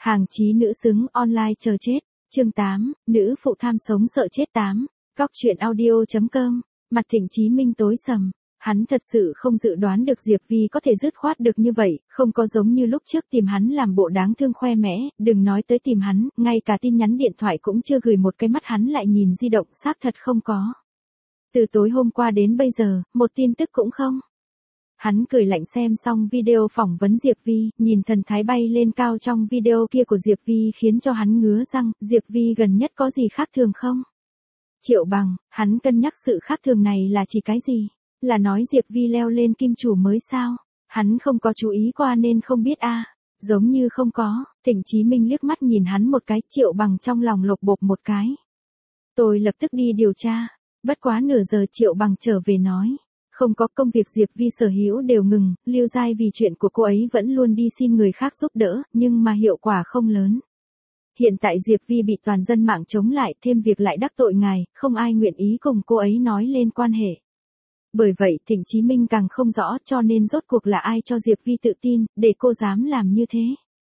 Hàng chí nữ xứng online chờ chết. Chương 8, nữ phụ tham sống sợ chết 8. Góc truyện audio.com. Mặt Thịnh Chí Minh tối sầm. Hắn thật sự không dự đoán được Diệp Vi có thể dứt khoát được như vậy, không có giống như lúc trước tìm hắn làm bộ đáng thương khoe mẽ, đừng nói tới tìm hắn, ngay cả tin nhắn điện thoại cũng chưa gửi một cái, mắt hắn lại nhìn di động xác thật không có. Từ tối hôm qua đến bây giờ, một tin tức cũng không. Hắn cười lạnh xem xong video phỏng vấn Diệp Vi, nhìn thần thái bay lên cao trong video kia của Diệp Vi khiến cho hắn ngứa răng, Diệp Vi gần nhất có gì khác thường không? Triệu Bằng, hắn cân nhắc sự khác thường này là chỉ cái gì? Là nói Diệp Vi leo lên kim chủ mới sao? Hắn không có chú ý qua nên không biết a. Giống như không có. Thịnh Chí Minh liếc mắt nhìn hắn một cái, Triệu Bằng trong lòng lột bột một cái. Tôi lập tức đi điều tra. Bất quá nửa giờ Triệu Bằng trở về nói. Không có, công việc Diệp Vi sở hữu đều ngừng, Lưu Giai vì chuyện của cô ấy vẫn luôn đi xin người khác giúp đỡ, nhưng mà hiệu quả không lớn. Hiện tại Diệp Vi bị toàn dân mạng chống lại, thêm việc lại đắc tội ngài, không ai nguyện ý cùng cô ấy nói lên quan hệ. Bởi vậy Thịnh Chí Minh càng không rõ cho nên rốt cuộc là ai cho Diệp Vi tự tin, để cô dám làm như thế.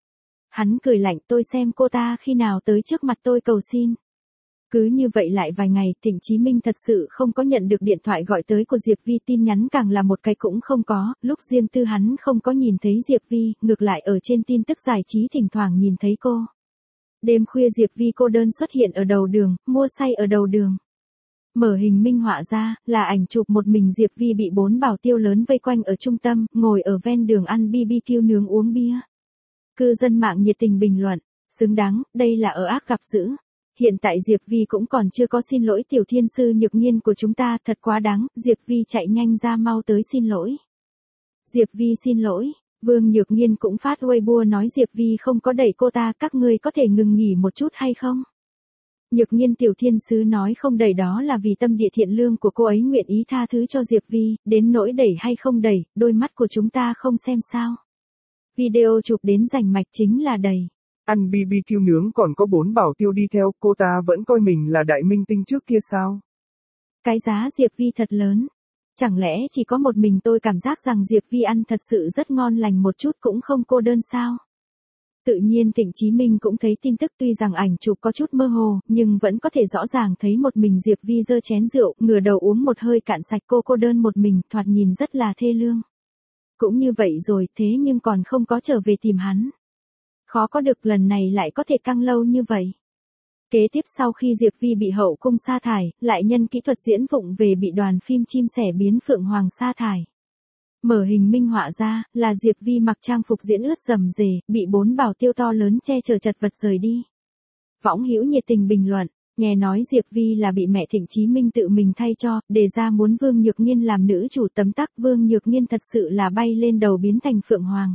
Hắn cười lạnh, tôi xem cô ta khi nào tới trước mặt tôi cầu xin. Cứ như vậy lại vài ngày, Thịnh Chí Minh thật sự không có nhận được điện thoại gọi tới của Diệp Vi, tin nhắn càng là một cái cũng không có, lúc riêng tư hắn không có nhìn thấy Diệp Vi, ngược lại ở trên tin tức giải trí thỉnh thoảng nhìn thấy cô. Đêm khuya Diệp Vi cô đơn xuất hiện ở đầu đường, mua say ở đầu đường. Mở hình minh họa ra, là ảnh chụp một mình Diệp Vi bị 4 bảo tiêu lớn vây quanh ở trung tâm, ngồi ở ven đường ăn BBQ nướng uống bia. Cư dân mạng nhiệt tình bình luận, xứng đáng, đây là ở ác gặp dữ. Hiện tại Diệp Vi cũng còn chưa có xin lỗi tiểu thiên sư Nhược Nghiên của chúng ta, thật quá đáng, Diệp Vi chạy nhanh ra mau tới xin lỗi. Diệp Vi xin lỗi, Vương Nhược Nghiên cũng phát Weibo nói Diệp Vi không có đẩy cô ta, các ngươi có thể ngừng nghỉ một chút hay không? Nhược Nghiên tiểu thiên sứ nói không đẩy đó là vì tâm địa thiện lương của cô ấy nguyện ý tha thứ cho Diệp Vi, đến nỗi đẩy hay không đẩy, đôi mắt của chúng ta không xem sao. Video chụp đến rành mạch chính là đẩy. Ăn BBQ nướng còn có 4 bảo tiêu đi theo, cô ta vẫn coi mình là đại minh tinh trước kia sao? Cái giá Diệp Vi thật lớn. Chẳng lẽ chỉ có một mình tôi cảm giác rằng Diệp Vi ăn thật sự rất ngon lành một chút cũng không cô đơn sao? Tự nhiên Thịnh Chí Minh cũng thấy tin tức, tuy rằng ảnh chụp có chút mơ hồ, nhưng vẫn có thể rõ ràng thấy một mình Diệp Vi giơ chén rượu, ngửa đầu uống một hơi cạn sạch, cô đơn một mình, thoạt nhìn rất là thê lương. Cũng như vậy rồi, thế nhưng còn không có trở về tìm hắn. Khó có được lần này lại có thể căng lâu như vậy. Kế tiếp sau khi Diệp Vi bị hậu cung sa thải, lại nhân kỹ thuật diễn vụng về bị đoàn phim Chim Sẻ Biến Phượng Hoàng sa thải. Mở hình minh họa ra, là Diệp Vi mặc trang phục diễn ướt rầm rề, bị 4 bảo tiêu to lớn che chở chật vật rời đi. Võng hữu nhiệt tình bình luận, nghe nói Diệp Vi là bị mẹ Thịnh Chí Minh tự mình thay cho, đề ra muốn Vương Nhược Nghiên làm nữ chủ, tấm tắc Vương Nhược Nghiên thật sự là bay lên đầu biến thành Phượng Hoàng.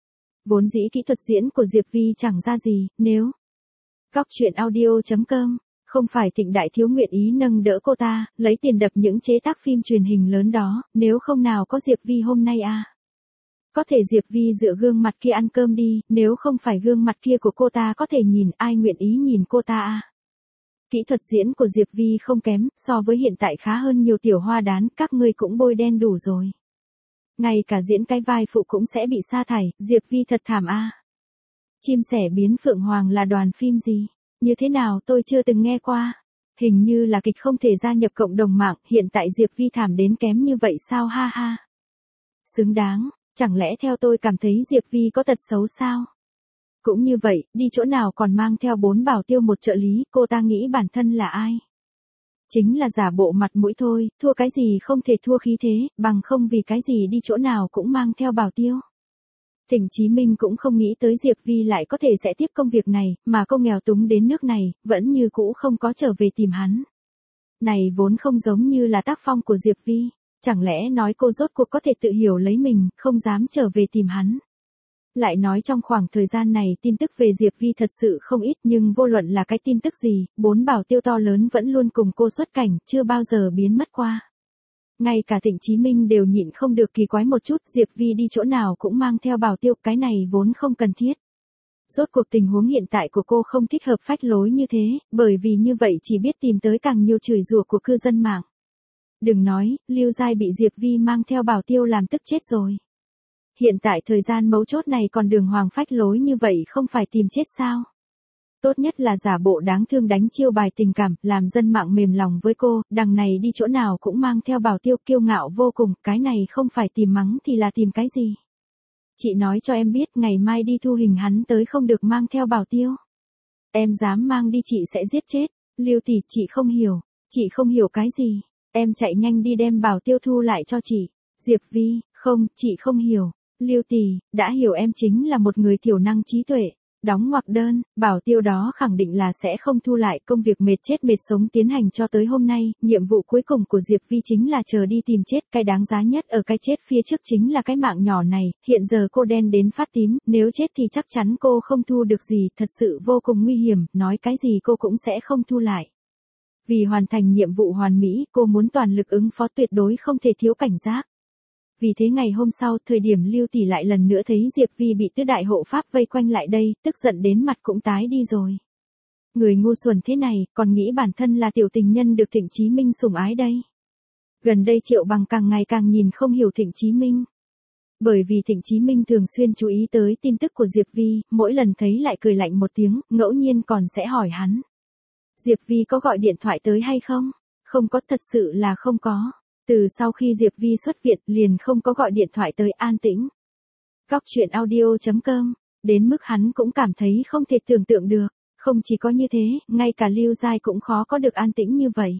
Vốn dĩ kỹ thuật diễn của Diệp Vi chẳng ra gì, nếu Góc truyện audio.com, không phải Thịnh đại thiếu nguyện ý nâng đỡ cô ta, lấy tiền đập những chế tác phim truyền hình lớn đó, nếu không nào có Diệp Vi hôm nay à. Có thể Diệp Vi dựa gương mặt kia ăn cơm đi, nếu không phải gương mặt kia của cô ta có thể nhìn, ai nguyện ý nhìn cô ta à. Kỹ thuật diễn của Diệp Vi không kém, so với hiện tại khá hơn nhiều tiểu hoa đán, các ngươi cũng bôi đen đủ rồi. Ngay cả diễn cái vai phụ cũng sẽ bị sa thải, Diệp Vi thật thảm à. Chim Sẻ Biến Phượng Hoàng là đoàn phim gì? Như thế nào tôi chưa từng nghe qua. Hình như là kịch không thể gia nhập cộng đồng mạng, hiện tại Diệp Vi thảm đến kém như vậy sao ha ha. Xứng đáng, chẳng lẽ theo tôi cảm thấy Diệp Vi có tật xấu sao? Cũng như vậy, đi chỗ nào còn mang theo 4 bảo tiêu một trợ lý, cô ta nghĩ bản thân là ai? Chính là giả bộ mặt mũi thôi, thua cái gì không thể thua khí thế, bằng không vì cái gì đi chỗ nào cũng mang theo bảo tiêu. Thịnh Chí Minh cũng không nghĩ tới Diệp Vi lại có thể sẽ tiếp công việc này, mà cô nghèo túng đến nước này, vẫn như cũ không có trở về tìm hắn. Này vốn không giống như là tác phong của Diệp Vi, chẳng lẽ nói cô rốt cuộc có thể tự hiểu lấy mình, không dám trở về tìm hắn. Lại nói trong khoảng thời gian này tin tức về Diệp Vi thật sự không ít, nhưng vô luận là cái tin tức gì, 4 bảo tiêu to lớn vẫn luôn cùng cô xuất cảnh, chưa bao giờ biến mất qua. Ngay cả Thịnh Chí Minh đều nhịn không được kỳ quái một chút, Diệp Vi đi chỗ nào cũng mang theo bảo tiêu, cái này vốn không cần thiết. Rốt cuộc tình huống hiện tại của cô không thích hợp phách lối như thế, bởi vì như vậy chỉ biết tìm tới càng nhiều chửi rủa của cư dân mạng. Đừng nói, Lưu Giai bị Diệp Vi mang theo bảo tiêu làm tức chết rồi. Hiện tại thời gian mấu chốt này còn đường hoàng phách lối như vậy không phải tìm chết sao? Tốt nhất là giả bộ đáng thương đánh chiêu bài tình cảm, làm dân mạng mềm lòng với cô, đằng này đi chỗ nào cũng mang theo bảo tiêu kiêu ngạo vô cùng, cái này không phải tìm mắng thì là tìm cái gì? Chị nói cho em biết ngày mai đi thu hình hắn tới không được mang theo bảo tiêu. Em dám mang đi chị sẽ giết chết. Lưu tỷ, chị không hiểu cái gì. Em chạy nhanh đi đem bảo tiêu thu lại cho chị. Diệp Vi, không, chị không hiểu. Lưu tỷ, đã hiểu em chính là một người thiểu năng trí tuệ. Đóng ngoặc đơn, bảo tiêu đó khẳng định là sẽ không thu lại, công việc mệt chết mệt sống tiến hành cho tới hôm nay, nhiệm vụ cuối cùng của Diệp Vi chính là chờ đi tìm chết, cái đáng giá nhất ở cái chết phía trước chính là cái mạng nhỏ này, hiện giờ cô đen đến phát tím, nếu chết thì chắc chắn cô không thu được gì, thật sự vô cùng nguy hiểm, nói cái gì cô cũng sẽ không thu lại. Vì hoàn thành nhiệm vụ hoàn mỹ, cô muốn toàn lực ứng phó, tuyệt đối không thể thiếu cảnh giác. Vì thế ngày hôm sau, thời điểm Lưu tỷ lại lần nữa thấy Diệp Vi bị tứ đại hộ pháp vây quanh lại đây, tức giận đến mặt cũng tái đi rồi. Người ngu xuẩn thế này, còn nghĩ bản thân là tiểu tình nhân được Thịnh Chí Minh sủng ái đây. Gần đây Triệu Bằng càng ngày càng nhìn không hiểu Thịnh Chí Minh. Bởi vì Thịnh Chí Minh thường xuyên chú ý tới tin tức của Diệp Vi, mỗi lần thấy lại cười lạnh một tiếng, ngẫu nhiên còn sẽ hỏi hắn. Diệp Vi có gọi điện thoại tới hay không? Không có, thật sự là không có. Từ sau khi Diệp Vi xuất viện liền không có gọi điện thoại tới, an tĩnh. Góc chuyện audio.com, đến mức hắn cũng cảm thấy không thể tưởng tượng được. Không chỉ có như thế, ngay cả Lưu Giai cũng khó có được an tĩnh như vậy.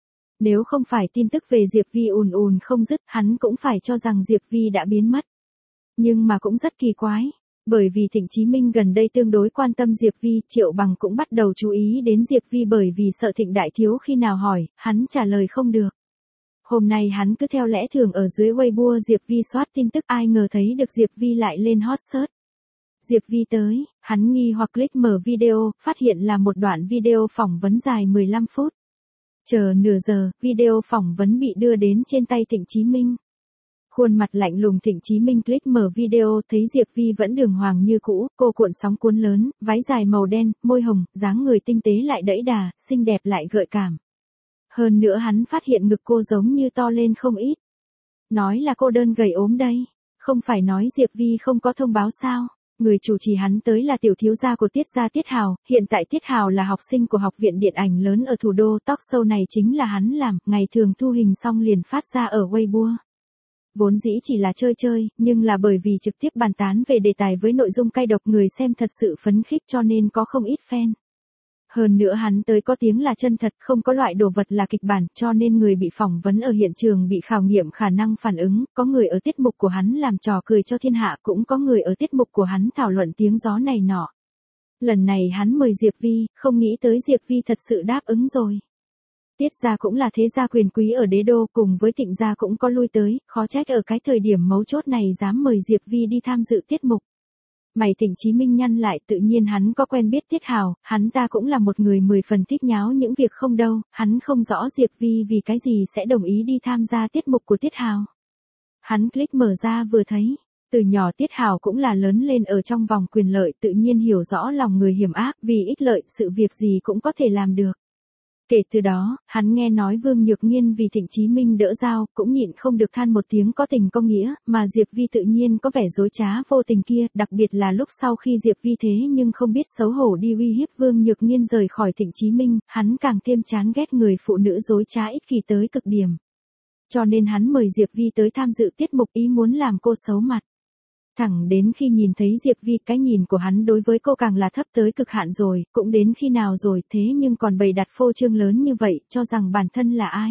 Nếu không phải tin tức về Diệp Vi ùn ùn không dứt, hắn cũng phải cho rằng Diệp Vi đã biến mất. Nhưng mà cũng rất kỳ quái. Bởi vì Thịnh Chí Minh gần đây tương đối quan tâm Diệp Vi, Triệu Bằng cũng bắt đầu chú ý đến Diệp Vi bởi vì sợ Thịnh đại thiếu khi nào hỏi, hắn trả lời không được. Hôm nay hắn cứ theo lẽ thường ở dưới Weibo Diệp Vi soát tin tức, ai ngờ thấy được Diệp Vi lại lên hot search. Diệp Vi tới, hắn nghi hoặc click mở video, phát hiện là một đoạn video phỏng vấn dài 15 phút. Chờ nửa giờ, video phỏng vấn bị đưa đến trên tay Thịnh Chí Minh. Khuôn mặt lạnh lùng Thịnh Chí Minh click mở video, thấy Diệp Vi vẫn đường hoàng như cũ, cô cuộn sóng cuốn lớn, váy dài màu đen, môi hồng, dáng người tinh tế lại đẫy đà, xinh đẹp lại gợi cảm. Hơn nữa hắn phát hiện ngực cô giống như to lên không ít. Nói là cô đơn gầy ốm đây. Không phải nói Diệp Vi không có thông báo sao. Người chủ trì hắn tới là tiểu thiếu gia của Tiết gia Tiết Hào. Hiện tại Tiết Hào là học sinh của học viện điện ảnh lớn ở thủ đô. Talk show này chính là hắn làm. Ngày thường thu hình xong liền phát ra ở Weibo. Vốn dĩ chỉ là chơi chơi, nhưng là bởi vì trực tiếp bàn tán về đề tài với nội dung cay độc, người xem thật sự phấn khích cho nên có không ít fan. Hơn nữa hắn tới có tiếng là chân thật, không có loại đồ vật là kịch bản, cho nên người bị phỏng vấn ở hiện trường bị khảo nghiệm khả năng phản ứng, có người ở tiết mục của hắn làm trò cười cho thiên hạ, cũng có người ở tiết mục của hắn thảo luận tiếng gió này nọ. Lần này hắn mời Diệp Vi, không nghĩ tới Diệp Vi thật sự đáp ứng rồi. Tiết gia cũng là thế gia quyền quý ở đế đô, cùng với Thịnh gia cũng có lui tới, khó trách ở cái thời điểm mấu chốt này dám mời Diệp Vi đi tham dự tiết mục. Mày Thịnh Chí Minh nhăn lại, tự nhiên hắn có quen biết Tiết Hào, hắn ta cũng là một người 10 phần thích nháo những việc không đâu, hắn không rõ Diệp Vi vì cái gì sẽ đồng ý đi tham gia tiết mục của Tiết Hào. Hắn click mở ra vừa thấy, từ nhỏ Tiết Hào cũng là lớn lên ở trong vòng quyền lợi, tự nhiên hiểu rõ lòng người hiểm ác, vì ích lợi sự việc gì cũng có thể làm được. Kể từ đó, hắn nghe nói Vương Nhược Nghiên vì Thịnh Chí Minh đỡ dao, cũng nhịn không được than một tiếng có tình có nghĩa, mà Diệp Vi tự nhiên có vẻ dối trá vô tình kia, đặc biệt là lúc sau khi Diệp Vi thế nhưng không biết xấu hổ đi uy hiếp Vương Nhược Nghiên rời khỏi Thịnh Chí Minh, hắn càng thêm chán ghét người phụ nữ dối trá ích kỷ tới cực điểm. Cho nên hắn mời Diệp Vi tới tham dự tiết mục, ý muốn làm cô xấu mặt. Thẳng đến khi nhìn thấy Diệp Vi, cái nhìn của hắn đối với cô càng là thấp tới cực hạn rồi, cũng đến khi nào rồi thế nhưng còn bày đặt phô trương lớn như vậy, cho rằng bản thân là ai.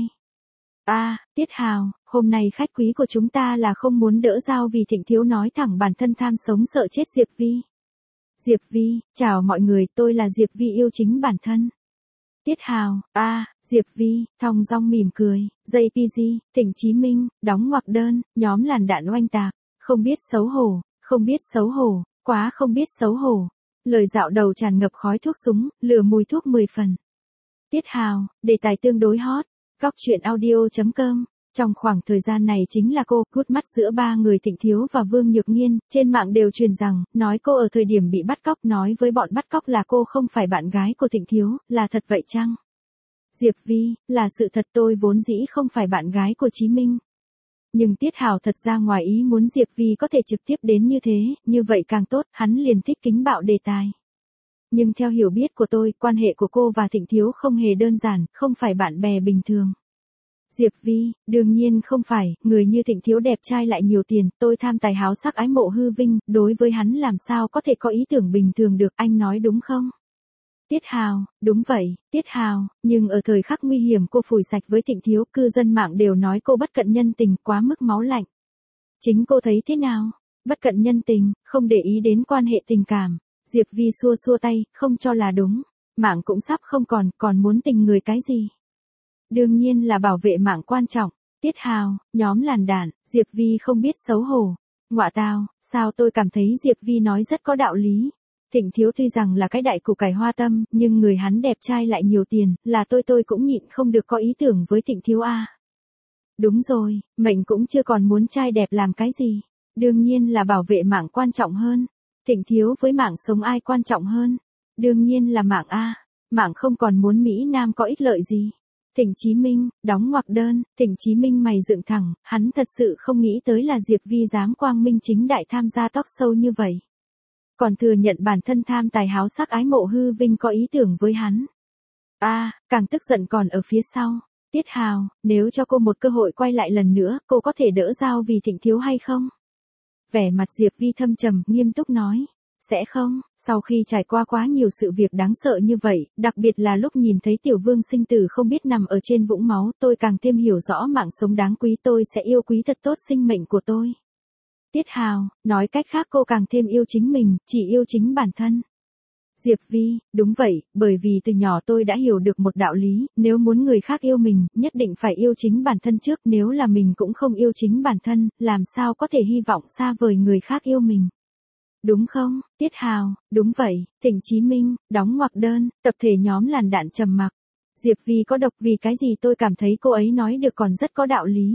Tiết Hào, hôm nay khách quý của chúng ta là không muốn đỡ dao vì Thịnh thiếu nói thẳng bản thân tham sống sợ chết Diệp Vi. Diệp Vi, chào mọi người, tôi là Diệp Vi yêu chính bản thân. Tiết Hào, Diệp Vi, thong dong mỉm cười, JPG, Thịnh Chí Minh, đóng ngoặc đơn, nhóm làn đạn oanh tạc. Không biết xấu hổ, quá không biết xấu hổ. Lời dạo đầu tràn ngập khói thuốc súng, lửa mùi thuốc 10 phần. Tiết Hào, đề tài tương đối hot. Góc chuyện audio.com. Trong khoảng thời gian này chính là cô, cút mắt giữa ba người Thịnh Thiếu và Vương Nhược Nghiên, trên mạng đều truyền rằng, nói cô ở thời điểm bị bắt cóc, nói với bọn bắt cóc là cô không phải bạn gái của Thịnh Thiếu, là thật vậy chăng? Diệp Vi, là sự thật, tôi vốn dĩ không phải bạn gái của Chí Minh. Nhưng Tiết Hào thật ra ngoài ý muốn Diệp Vi có thể trực tiếp đến như thế, như vậy càng tốt, hắn liền thích kính bạo đề tài. Nhưng theo hiểu biết của tôi, quan hệ của cô và Thịnh Thiếu không hề đơn giản, không phải bạn bè bình thường. Diệp Vi, đương nhiên không phải, người như Thịnh Thiếu đẹp trai lại nhiều tiền, tôi tham tài háo sắc ái mộ hư vinh, đối với hắn làm sao có thể có ý tưởng bình thường được, anh nói đúng không? Tiết Hào, đúng vậy, Tiết Hào, nhưng ở thời khắc nguy hiểm cô phủi sạch với Thịnh Thiếu, cư dân mạng đều nói cô bất cận nhân tình, quá mức máu lạnh. Chính cô thấy thế nào? Bất cận nhân tình, không để ý đến quan hệ tình cảm. Diệp Vi xua xua tay, không cho là đúng. Mạng cũng sắp không còn muốn tình người cái gì? Đương nhiên là bảo vệ mạng quan trọng. Tiết Hào, nhóm làn đạn, Diệp Vi không biết xấu hổ. Ngọa tao, sao tôi cảm thấy Diệp Vi nói rất có đạo lý. Thịnh Thiếu tuy rằng là cái đại củ cải hoa tâm, nhưng người hắn đẹp trai lại nhiều tiền, là tôi cũng nhịn không được có ý tưởng với Thịnh Thiếu a. Đúng rồi, mệnh cũng chưa còn muốn trai đẹp làm cái gì. Đương nhiên là bảo vệ mạng quan trọng hơn. Thịnh Thiếu với mạng sống ai quan trọng hơn? Đương nhiên là mạng a. Mạng không còn muốn Mỹ Nam có ích lợi gì. Thịnh Chí Minh, đóng ngoặc đơn, Thịnh Chí Minh mày dựng thẳng, hắn thật sự không nghĩ tới là Diệp Vi dám quang minh chính đại tham gia talk show như vậy. Còn thừa nhận bản thân tham tài háo sắc ái mộ hư vinh có ý tưởng với hắn. Càng tức giận còn ở phía sau. Tiết Hào, nếu cho cô một cơ hội quay lại lần nữa, cô có thể đỡ dao vì Thịnh Thiếu hay không? Vẻ mặt Diệp Vi thâm trầm, nghiêm túc nói. Sẽ không, sau khi trải qua quá nhiều sự việc đáng sợ như vậy, đặc biệt là lúc nhìn thấy Tiểu Vương sinh tử không biết nằm ở trên vũng máu, tôi càng thêm hiểu rõ mạng sống đáng quý, tôi sẽ yêu quý thật tốt sinh mệnh của tôi. Tiết Hào, nói cách khác cô càng thêm yêu chính mình, chỉ yêu chính bản thân. Diệp Vi, đúng vậy, bởi vì từ nhỏ tôi đã hiểu được một đạo lý, nếu muốn người khác yêu mình, nhất định phải yêu chính bản thân trước, nếu là mình cũng không yêu chính bản thân, làm sao có thể hy vọng xa vời người khác yêu mình. Đúng không, Tiết Hào, đúng vậy, Thịnh Chí Minh, đóng ngoặc đơn, tập thể nhóm làn đạn trầm mặc. Diệp Vi có độc vì cái gì tôi cảm thấy cô ấy nói được còn rất có đạo lý.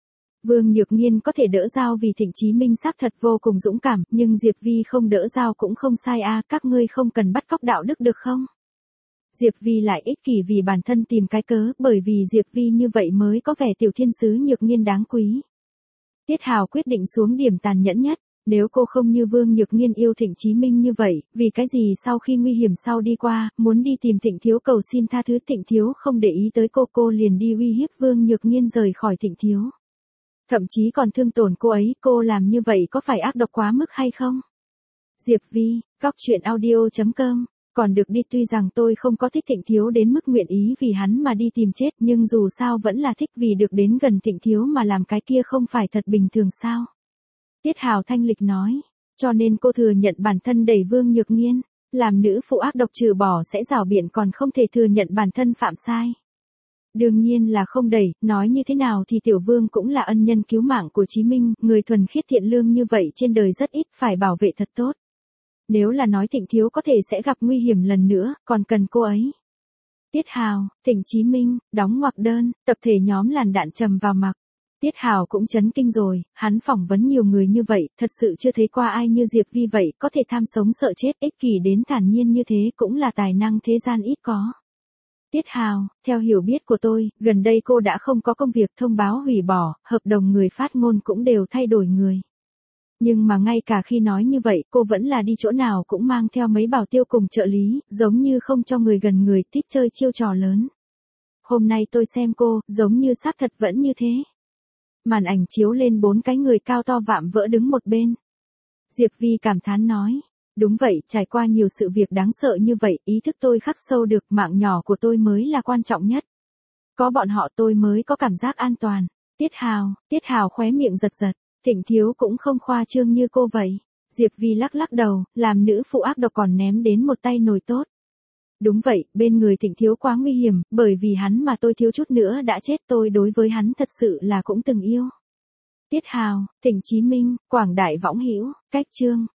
Vương Nhược Nghiên có thể đỡ dao vì Thịnh Chí Minh xác thật vô cùng dũng cảm, nhưng Diệp Vi không đỡ dao cũng không sai a, các ngươi không cần bắt cóc đạo đức được không? Diệp Vi lại ích kỷ vì bản thân tìm cái cớ, bởi vì Diệp Vi như vậy mới có vẻ tiểu thiên sứ Nhược Nghiên đáng quý. Tiết Hào quyết định xuống điểm tàn nhẫn nhất. Nếu cô không như Vương Nhược Nghiên yêu Thịnh Chí Minh như vậy, vì cái gì sau khi nguy hiểm sau đi qua, muốn đi tìm Thịnh Thiếu cầu xin tha thứ, Thịnh Thiếu không để ý tới cô liền đi uy hiếp Vương Nhược Nghiên rời khỏi Thịnh Thiếu. Thậm chí còn thương tổn cô ấy, cô làm như vậy có phải ác độc quá mức hay không? Diệp Vi, goctruyện audio.com, còn được đi, tuy rằng tôi không có thích Thịnh Thiếu đến mức nguyện ý vì hắn mà đi tìm chết, nhưng dù sao vẫn là thích vì được đến gần Thịnh Thiếu mà làm cái kia không phải thật bình thường sao? Tiết Hào thanh lịch nói, cho nên cô thừa nhận bản thân đẩy Vương Nhược Nghiên, làm nữ phụ ác độc trừ bỏ sẽ rảo biện còn không thể thừa nhận bản thân phạm sai. Đương nhiên là không đẩy, nói như thế nào thì Tiểu Vương cũng là ân nhân cứu mạng của Chí Minh, người thuần khiết thiện lương như vậy trên đời rất ít, phải bảo vệ thật tốt. Nếu là nói Thịnh Thiếu có thể sẽ gặp nguy hiểm lần nữa, còn cần cô ấy. Tiết Hào, Thịnh Chí Minh, đóng ngoặc đơn, tập thể nhóm làn đạn trầm vào mặc. Tiết Hào cũng chấn kinh rồi, hắn phỏng vấn nhiều người như vậy, thật sự chưa thấy qua ai như Diệp Vi vậy, có thể tham sống sợ chết, ích kỷ đến thản nhiên như thế cũng là tài năng thế gian ít có. Tiết Hào, theo hiểu biết của tôi, gần đây cô đã không có công việc, thông báo hủy bỏ, hợp đồng người phát ngôn cũng đều thay đổi người. Nhưng mà ngay cả khi nói như vậy, cô vẫn là đi chỗ nào cũng mang theo mấy bảo tiêu cùng trợ lý, giống như không cho người gần người, thích chơi chiêu trò lớn. Hôm nay tôi xem cô, giống như xác thật vẫn như thế. Màn ảnh chiếu lên 4 cái người cao to vạm vỡ đứng một bên. Diệp Vi cảm thán nói. Đúng vậy, trải qua nhiều sự việc đáng sợ như vậy, ý thức tôi khắc sâu được mạng nhỏ của tôi mới là quan trọng nhất. Có bọn họ tôi mới có cảm giác an toàn. Tiết Hào khóe miệng giật giật, Thịnh Thiếu cũng không khoa trương như cô vậy. Diệp Vi lắc lắc đầu, làm nữ phụ ác độc còn ném đến một tay nồi tốt. Đúng vậy, bên người Thịnh Thiếu quá nguy hiểm, bởi vì hắn mà tôi thiếu chút nữa đã chết, tôi đối với hắn thật sự là cũng từng yêu. Tiết Hào, Thịnh Chí Minh, Quảng Đại Võng Hữu, cách chương.